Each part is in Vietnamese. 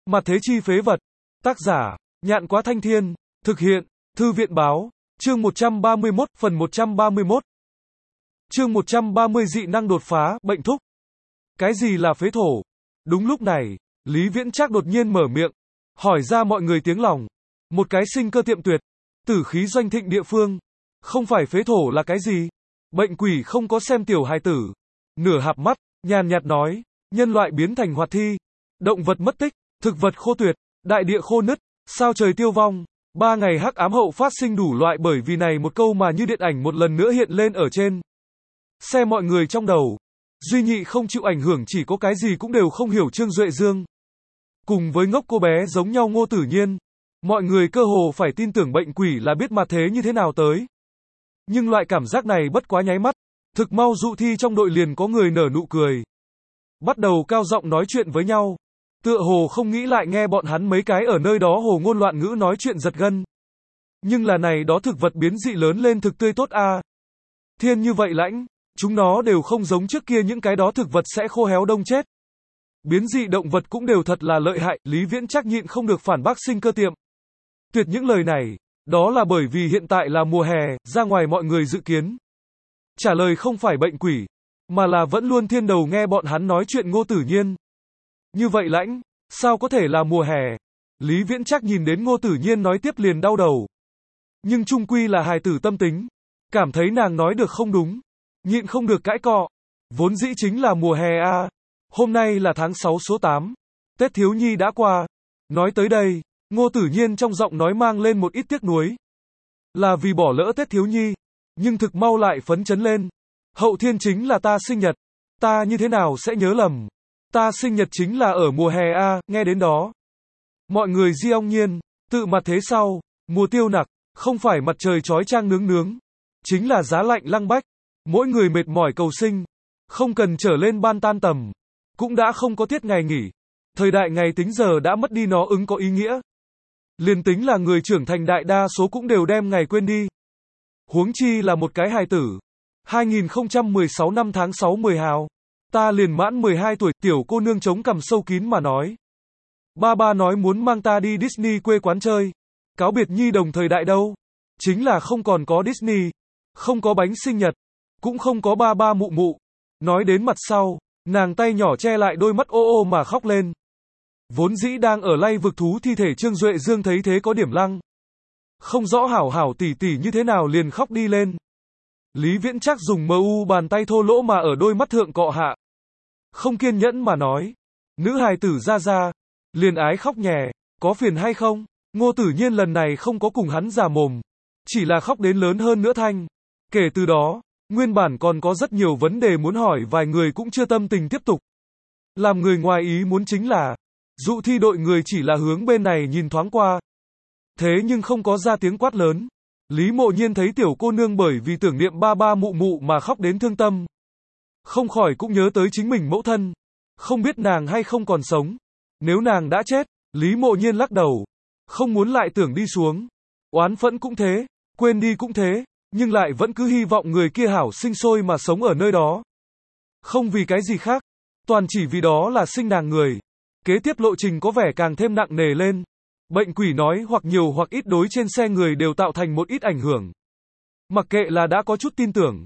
Mặt thế chi phế vật. Tác giả, Nhạn Quá Thanh Thiên. Thực hiện, Thư viện Báo. Chương 131, phần 131. Chương 130 dị năng đột phá, bệnh thúc. Cái gì là phế thổ? Đúng lúc này, Lý Viễn Trác đột nhiên mở miệng, hỏi ra mọi người tiếng lòng. Một cái sinh cơ tiệm tuyệt, tử khí doanh thịnh địa phương. Không phải phế thổ là cái gì? Bệnh quỷ không có xem tiểu hài tử. Nửa hạp mắt, nhàn nhạt nói, nhân loại biến thành hoạt thi. Động vật mất tích, thực vật khô tuyệt, đại địa khô nứt, sao trời tiêu vong. 3 ngày hắc ám hậu phát sinh đủ loại bởi vì này một câu mà như điện ảnh một lần nữa hiện lên ở trên xe mọi người trong đầu. Duy nhị không chịu ảnh hưởng chỉ có cái gì cũng đều không hiểu Trương Duệ Dương. Cùng với ngốc cô bé giống nhau Ngô Tử Nhiên. Mọi người cơ hồ phải tin tưởng bệnh quỷ là biết mặt thế như thế nào tới. Nhưng loại cảm giác này bất quá nháy mắt. Thực mau dụ thi trong đội liền có người nở nụ cười. Bắt đầu cao giọng nói chuyện với nhau. Tựa hồ không nghĩ lại nghe bọn hắn mấy cái ở nơi đó hồ ngôn loạn ngữ nói chuyện giật gân. Nhưng là này đó thực vật biến dị lớn lên thực tươi tốt a. Thiên như vậy lãnh, chúng nó đều không giống trước kia những cái đó thực vật sẽ khô héo đông chết. Biến dị động vật cũng đều thật là lợi hại, Lý Viễn Trác nhịn không được phản bác sinh cơ tiệm. Tuyệt những lời này, đó là bởi vì hiện tại là mùa hè, ra ngoài mọi người dự kiến. Trả lời không phải bệnh quỷ, mà là vẫn luôn thiên đầu nghe bọn hắn nói chuyện Ngô Tử Nhiên. Như vậy lãnh, sao có thể là mùa hè? Lý Viễn Trác nhìn đến Ngô Tử Nhiên nói tiếp liền đau đầu. Nhưng chung quy là hài tử tâm tính, cảm thấy nàng nói được không đúng, nhịn không được cãi cọ. Vốn dĩ chính là mùa hè a. Hôm nay là tháng 6 số 8, Tết Thiếu Nhi đã qua. Nói tới đây, Ngô Tử Nhiên trong giọng nói mang lên một ít tiếc nuối. Là vì bỏ lỡ Tết Thiếu Nhi, nhưng thực mau lại phấn chấn lên. Hậu thiên chính là ta sinh nhật, ta như thế nào sẽ nhớ lầm. Ta sinh nhật chính là ở mùa hè a, nghe đến đó. Mọi người diong nhiên, tự mặt thế sau, mùa tiêu nặc, không phải mặt trời chói chang nướng nướng, chính là giá lạnh lăng bách. Mỗi người mệt mỏi cầu sinh, không cần trở lên ban tan tầm, cũng đã không có tiết ngày nghỉ. Thời đại ngày tính giờ đã mất đi nó ứng có ý nghĩa. Liền tính là người trưởng thành đại đa số cũng đều đem ngày quên đi. Huống chi là một cái hài tử. 2016 năm tháng 6 10 hào. Ta liền mãn 12 tuổi, tiểu cô nương chống cằm sâu kín mà nói. Ba nói muốn mang ta đi Disney quê quán chơi. Cáo biệt nhi đồng thời đại đâu. Chính là không còn có Disney, không có bánh sinh nhật, cũng không có ba mụ mụ. Nói đến mặt sau, nàng tay nhỏ che lại đôi mắt ô ô mà khóc lên. Vốn dĩ đang ở lay vực thú thi thể Trương Duệ Dương thấy thế có điểm lăng. Không rõ hảo hảo tỉ tỉ như thế nào liền khóc đi lên. Lý Viễn Trác dùng mu bàn tay thô lỗ mà ở đôi mắt thượng cọ hạ. Không kiên nhẫn mà nói. Nữ hài tử ra, liền ái khóc nhè, có phiền hay không? Ngô Tử Nhiên lần này không có cùng hắn giả mồm. Chỉ là khóc đến lớn hơn nữa thanh. Kể từ đó, nguyên bản còn có rất nhiều vấn đề muốn hỏi vài người cũng chưa tâm tình tiếp tục. Làm người ngoài ý muốn chính là, dụ thi đội người chỉ là hướng bên này nhìn thoáng qua. Thế nhưng không có ra tiếng quát lớn. Lý Mộ Nhiên thấy tiểu cô nương bởi vì tưởng niệm ba mụ mụ mà khóc đến thương tâm. Không khỏi cũng nhớ tới chính mình mẫu thân. Không biết nàng hay không còn sống. Nếu nàng đã chết, Lý Mộ Nhiên lắc đầu. Không muốn lại tưởng đi xuống. Oán phẫn cũng thế, quên đi cũng thế, nhưng lại vẫn cứ hy vọng người kia hảo sinh sôi mà sống ở nơi đó. Không vì cái gì khác, toàn chỉ vì đó là sinh nàng người. Kế tiếp lộ trình có vẻ càng thêm nặng nề lên. Bệnh quỷ nói hoặc nhiều hoặc ít đối trên xe người đều tạo thành một ít ảnh hưởng. Mặc kệ là đã có chút tin tưởng,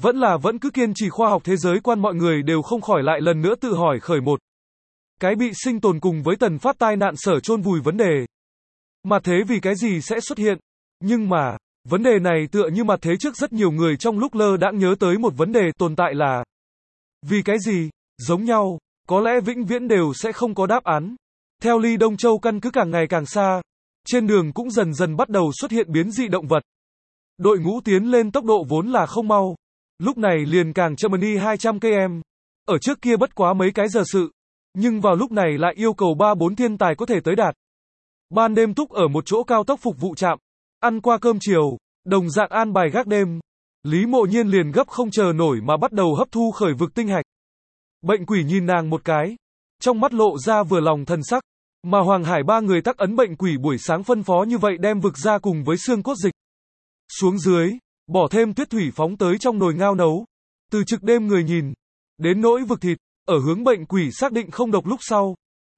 vẫn cứ kiên trì khoa học thế giới quan, mọi người đều không khỏi lại lần nữa tự hỏi khởi một cái bị sinh tồn cùng với tần phát tai nạn sở chôn vùi vấn đề. Mà thế vì cái gì sẽ xuất hiện? Nhưng mà, vấn đề này tựa như mặt thế trước rất nhiều người trong lúc lơ đãng nhớ tới một vấn đề tồn tại là vì cái gì? Giống nhau, có lẽ vĩnh viễn đều sẽ không có đáp án. Theo ly Đông Châu căn cứ càng ngày càng xa, trên đường cũng dần dần bắt đầu xuất hiện biến dị động vật. Đội ngũ tiến lên tốc độ vốn là không mau, lúc này liền càng chậm đi 200 km. Ở trước kia bất quá mấy cái giờ sự, nhưng vào lúc này lại yêu cầu 3-4 thiên tài có thể tới đạt. Ban đêm túc ở một chỗ cao tốc phục vụ trạm, ăn qua cơm chiều, đồng dạng an bài gác đêm. Lý Mộ Nhiên liền gấp không chờ nổi mà bắt đầu hấp thu khởi vực tinh hạch. Bệnh quỷ nhìn nàng một cái, trong mắt lộ ra vừa lòng thần sắc, mà Hoàng Hải ba người tắc ấn bệnh quỷ buổi sáng phân phó như vậy đem vực ra cùng với xương cốt dịch xuống dưới, bỏ thêm tuyết thủy phóng tới trong nồi ngao nấu. Từ trực đêm người nhìn, đến nỗi vực thịt, ở hướng bệnh quỷ xác định không độc lúc sau,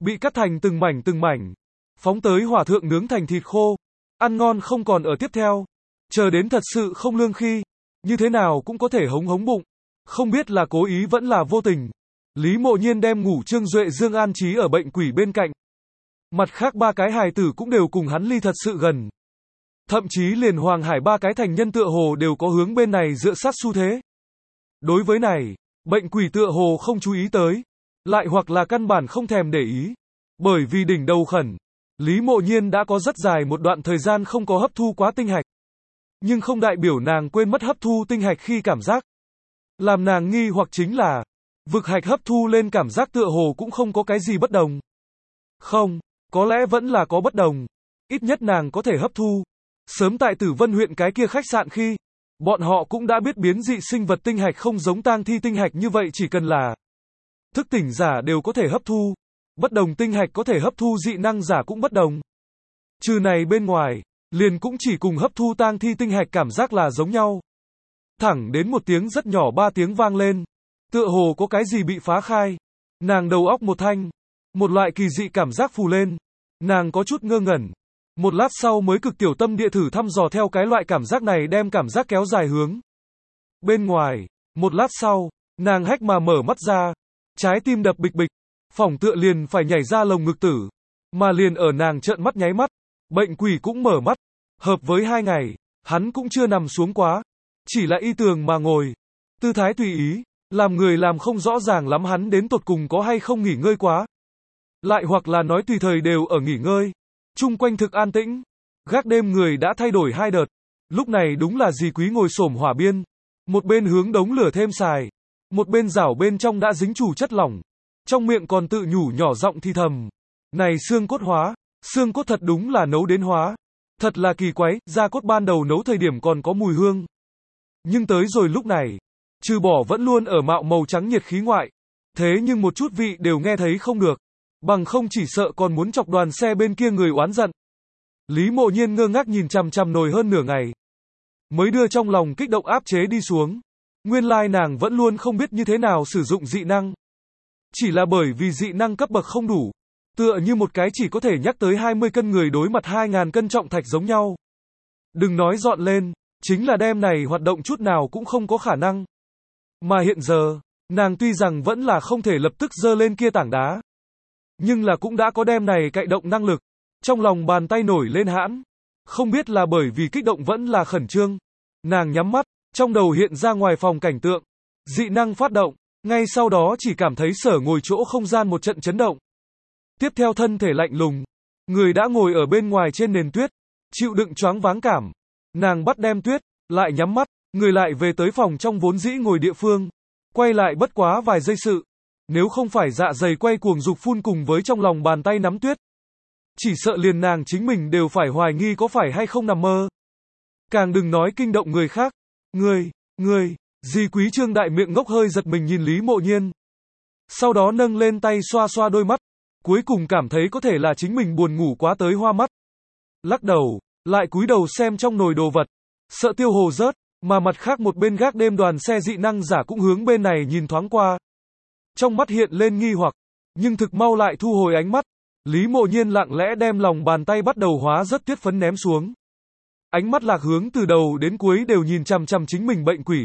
bị cắt thành từng mảnh, phóng tới hỏa thượng nướng thành thịt khô, ăn ngon không còn ở tiếp theo, chờ đến thật sự không lương khi, như thế nào cũng có thể hống hống bụng, không biết là cố ý vẫn là vô tình. Lý Mộ Nhiên đem ngủ Trương Duệ Dương an trí ở bệnh quỷ bên cạnh. Mặt khác ba cái hài tử cũng đều cùng hắn ly thật sự gần. Thậm chí liền Hoàng Hải ba cái thành nhân tựa hồ đều có hướng bên này dựa sát xu thế. Đối với này, bệnh quỷ tựa hồ không chú ý tới, lại hoặc là căn bản không thèm để ý. Bởi vì đỉnh đầu khẩn, Lý Mộ Nhiên đã có rất dài một đoạn thời gian không có hấp thu quá tinh hạch. Nhưng không đại biểu nàng quên mất hấp thu tinh hạch khi cảm giác. Làm nàng nghi hoặc chính là, vực hạch hấp thu lên cảm giác tựa hồ cũng không có cái gì bất đồng. Không, có lẽ vẫn là có bất đồng. Ít nhất nàng có thể hấp thu. Sớm tại Tử Vân huyện cái kia khách sạn khi, bọn họ cũng đã biết biến dị sinh vật tinh hạch không giống tang thi tinh hạch như vậy, chỉ cần là thức tỉnh giả đều có thể hấp thu. Bất đồng tinh hạch có thể hấp thu dị năng giả cũng bất đồng. Trừ này bên ngoài, liền cũng chỉ cùng hấp thu tang thi tinh hạch cảm giác là giống nhau. Thẳng đến một tiếng rất nhỏ, 3 tiếng vang lên. Tựa hồ có cái gì bị phá khai. Nàng đầu óc một thanh. Một loại kỳ dị cảm giác phù lên. Nàng có chút ngơ ngẩn. Một lát sau mới cực tiểu tâm địa thử thăm dò theo cái loại cảm giác này, đem cảm giác kéo dài hướng bên ngoài. Một lát sau, nàng hách mà mở mắt ra. Trái tim đập bịch bịch. Phỏng tựa liền phải nhảy ra lồng ngực tử. Mà liền ở nàng trợn mắt nháy mắt, bệnh quỷ cũng mở mắt. Hợp với 2 ngày, hắn cũng chưa nằm xuống quá. Chỉ là y tường mà ngồi. Tư thái tùy ý, làm người làm không rõ ràng lắm hắn đến tột cùng có hay không nghỉ ngơi quá. Lại hoặc là nói tùy thời đều ở nghỉ ngơi. Chung quanh thực an tĩnh. Gác đêm người đã thay đổi 2 đợt. Lúc này đúng là dì Quý ngồi xổm hỏa biên. Một bên hướng đống lửa thêm xài. Một bên rảo bên trong đã dính chủ chất lỏng. Trong miệng còn tự nhủ nhỏ giọng thì thầm. Này xương cốt hóa. Xương cốt thật đúng là nấu đến hóa. Thật là kỳ quái, da cốt ban đầu nấu thời điểm còn có mùi hương. Nhưng tới rồi lúc này, trừ bỏ vẫn luôn ở mạo màu trắng nhiệt khí ngoại. Thế nhưng một chút vị đều nghe thấy không được. Bằng không chỉ sợ còn muốn chọc đoàn xe bên kia người oán giận. Lý Mộ Nhiên ngơ ngác nhìn chằm chằm nồi hơn nửa ngày. Mới đưa trong lòng kích động áp chế đi xuống. Nguyên lai nàng vẫn luôn không biết như thế nào sử dụng dị năng. Chỉ là bởi vì dị năng cấp bậc không đủ. Tựa như một cái chỉ có thể nhắc tới 20 cân người đối mặt 2.000 cân trọng thạch giống nhau. Đừng nói dọn lên, chính là đem này hoạt động chút nào cũng không có khả năng. Mà hiện giờ, nàng tuy rằng vẫn là không thể lập tức giơ lên kia tảng đá. Nhưng là cũng đã có đem này cậy động năng lực. Trong lòng bàn tay nổi lên hãn. Không biết là bởi vì kích động vẫn là khẩn trương. Nàng nhắm mắt, trong đầu hiện ra ngoài phòng cảnh tượng. Dị năng phát động, ngay sau đó chỉ cảm thấy sở ngồi chỗ không gian một trận chấn động. Tiếp theo thân thể lạnh lùng. Người đã ngồi ở bên ngoài trên nền tuyết. Chịu đựng choáng váng cảm. Nàng bắt đem tuyết, lại nhắm mắt. Người lại về tới phòng trong vốn dĩ ngồi địa phương. Quay lại bất quá vài giây sự. Nếu không phải dạ dày quay cuồng dục phun cùng với trong lòng bàn tay nắm tuyết. Chỉ sợ liền nàng chính mình đều phải hoài nghi có phải hay không nằm mơ. Càng đừng nói kinh động người khác. Ngươi, dì Quý Trương đại miệng ngốc hơi giật mình nhìn Lý Mộ Nhiên. Sau đó nâng lên tay xoa xoa đôi mắt. Cuối cùng cảm thấy có thể là chính mình buồn ngủ quá tới hoa mắt. Lắc đầu, lại cúi đầu xem trong nồi đồ vật. Sợ tiêu hồ rớt, mà mặt khác một bên gác đêm đoàn xe dị năng giả cũng hướng bên này nhìn thoáng qua. Trong mắt hiện lên nghi hoặc, nhưng thực mau lại thu hồi ánh mắt. Lý Mộ Nhiên lặng lẽ đem lòng bàn tay bắt đầu hóa rất tuyết phấn ném xuống. Ánh mắt lạc hướng từ đầu đến cuối đều nhìn chằm chằm chính mình bệnh quỷ.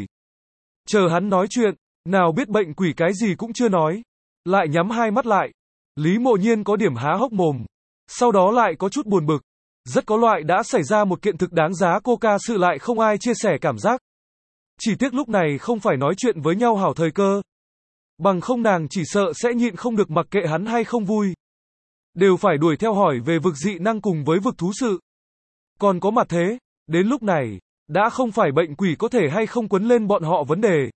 Chờ hắn nói chuyện, nào biết bệnh quỷ cái gì cũng chưa nói. Lại nhắm hai mắt lại. Lý Mộ Nhiên có điểm há hốc mồm. Sau đó lại có chút buồn bực. Rất có loại đã xảy ra một kiện thực đáng giá coca sự lại không ai chia sẻ cảm giác. Chỉ tiếc lúc này không phải nói chuyện với nhau hảo thời cơ. Bằng không nàng chỉ sợ sẽ nhịn không được mặc kệ hắn hay không vui. Đều phải đuổi theo hỏi về vực dị năng cùng với vực thú sự. Còn có mặt thế, đến lúc này, đã không phải bệnh quỷ có thể hay không quấn lên bọn họ vấn đề.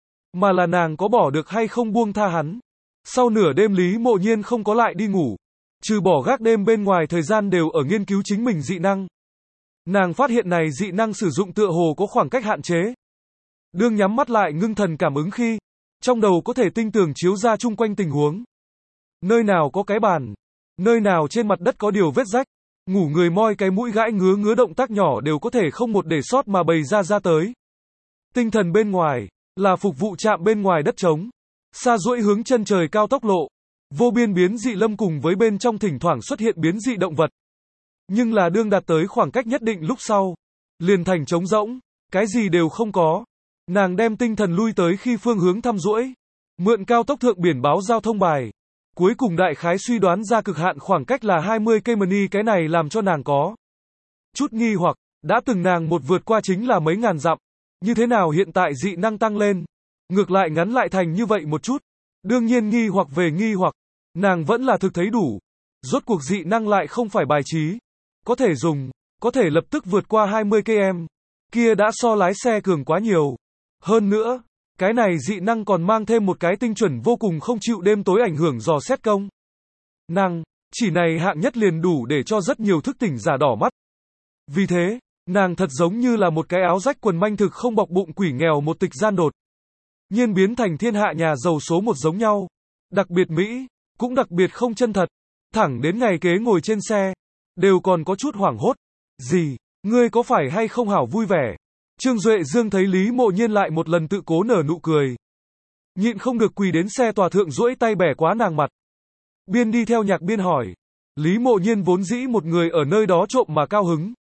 Mà là nàng có bỏ được hay không buông tha hắn. Sau nửa đêm Lý Mộ Nhiên không có lại đi ngủ. Trừ bỏ gác đêm bên ngoài thời gian đều ở nghiên cứu chính mình dị năng. Nàng phát hiện này dị năng sử dụng tựa hồ có khoảng cách hạn chế. Đương nhắm mắt lại ngưng thần cảm ứng khi, trong đầu có thể tinh tường chiếu ra chung quanh tình huống. Nơi nào có cái bàn, nơi nào trên mặt đất có điều vết rách, ngủ người moi cái mũi gãi ngứa động tác nhỏ đều có thể không một để sót mà bày ra tới. Tinh thần bên ngoài, là phục vụ trạm bên ngoài đất trống, xa duỗi hướng chân trời cao tốc lộ. Vô biên biến dị lâm cùng với bên trong thỉnh thoảng xuất hiện biến dị động vật. Nhưng là đương đạt tới khoảng cách nhất định lúc sau, liền thành trống rỗng, cái gì đều không có. Nàng đem tinh thần lui tới khi phương hướng thăm duỗi, mượn cao tốc thượng biển báo giao thông bài. Cuối cùng đại khái suy đoán ra cực hạn khoảng cách là 20 cây mani, cái này làm cho nàng có chút nghi hoặc, đã từng nàng một vượt qua chính là mấy ngàn dặm, như thế nào hiện tại dị năng tăng lên, ngược lại ngắn lại thành như vậy một chút. Đương nhiên nghi hoặc về nghi hoặc, nàng vẫn là thực thấy đủ. Rốt cuộc dị năng lại không phải bài trí, có thể dùng, có thể lập tức vượt qua 20 km, kia đã so lái xe cường quá nhiều. Hơn nữa, cái này dị năng còn mang thêm một cái tinh chuẩn vô cùng không chịu đêm tối ảnh hưởng dò xét công năng, chỉ này hạng nhất liền đủ để cho rất nhiều thức tỉnh giả đỏ mắt. Vì thế, nàng thật giống như là một cái áo rách quần manh thực không bọc bụng quỷ nghèo một tịch gian đột nhiên biến thành thiên hạ nhà giàu số một giống nhau. Đặc biệt Mỹ, cũng đặc biệt không chân thật. Thẳng đến ngày kế ngồi trên xe, đều còn có chút hoảng hốt. Gì, ngươi có phải hay không hảo vui vẻ? Trương Duệ Dương thấy Lý Mộ Nhiên lại một lần tự cố nở nụ cười. Nhịn không được quỳ đến xe tòa thượng duỗi tay bẻ quá nàng mặt. Biên đi theo nhạc biên hỏi. Lý Mộ Nhiên vốn dĩ một người ở nơi đó trộm mà cao hứng.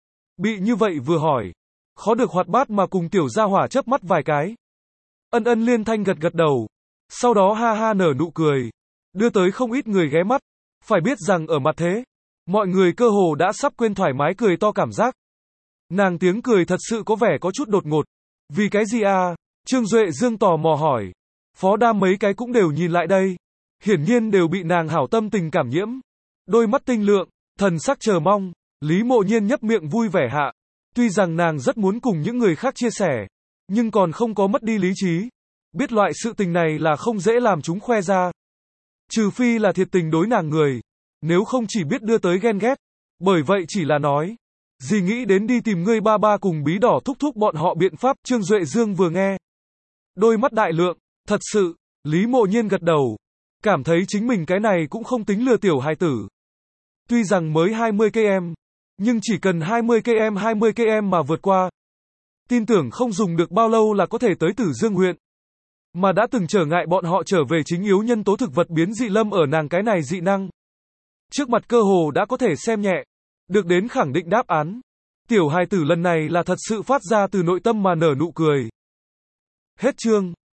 Bị như vậy vừa hỏi, khó được hoạt bát mà cùng tiểu gia hỏa chớp mắt vài cái. Ân ân liên thanh gật gật đầu. Sau đó ha ha nở nụ cười. Đưa tới không ít người ghé mắt. Phải biết rằng ở mặt thế, mọi người cơ hồ đã sắp quên thoải mái cười to cảm giác. Nàng tiếng cười thật sự có vẻ có chút đột ngột. Vì cái gì à? Trương Duệ Dương tò mò hỏi. Phó Đam mấy cái cũng đều nhìn lại đây. Hiển nhiên đều bị nàng hảo tâm tình cảm nhiễm. Đôi mắt tinh lượng, thần sắc chờ mong. Lý Mộ Nhiên nhấp miệng vui vẻ hạ. Tuy rằng nàng rất muốn cùng những người khác chia sẻ, nhưng còn không có mất đi lý trí. Biết loại sự tình này là không dễ làm chúng khoe ra. Trừ phi là thiệt tình đối nàng người. Nếu không chỉ biết đưa tới ghen ghét. Bởi vậy chỉ là nói. Gì nghĩ đến đi tìm ngươi ba ba cùng bí đỏ thúc thúc bọn họ biện pháp. Trương Duệ Dương vừa nghe, đôi mắt đại lượng. Thật sự, Lý Mộ Nhiên gật đầu. Cảm thấy chính mình cái này cũng không tính lừa tiểu hài tử. Tuy rằng mới 20 km, nhưng chỉ cần 20 km mà vượt qua. Tin tưởng không dùng được bao lâu là có thể tới Tử Dương huyện. Mà đã từng trở ngại bọn họ trở về chính yếu nhân tố thực vật biến dị lâm ở nàng cái này dị năng. Trước mặt cơ hồ đã có thể xem nhẹ. Được đến khẳng định đáp án. Tiểu hài tử lần này là thật sự phát ra từ nội tâm mà nở nụ cười. Hết chương.